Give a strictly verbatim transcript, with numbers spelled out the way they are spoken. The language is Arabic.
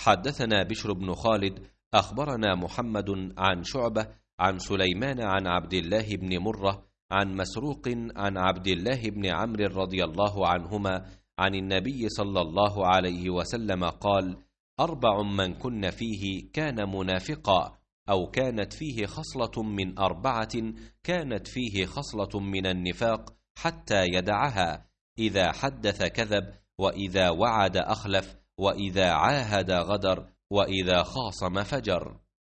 حدثنا بشر بن خالد أخبرنا محمد عن شعبة عن سليمان عن عبد الله بن مرة عن مسروق عن عبد الله بن عمرو رضي الله عنهما عن النبي صلى الله عليه وسلم قال: أربع من كن فيه كان منافقا، أو كانت فيه خصلة من أربعة كانت فيه خصلة من النفاق حتى يدعها: إذا حدث كذب، وإذا وعد أخلف، وإذا عاهد غدر، وإذا خاصم فجر.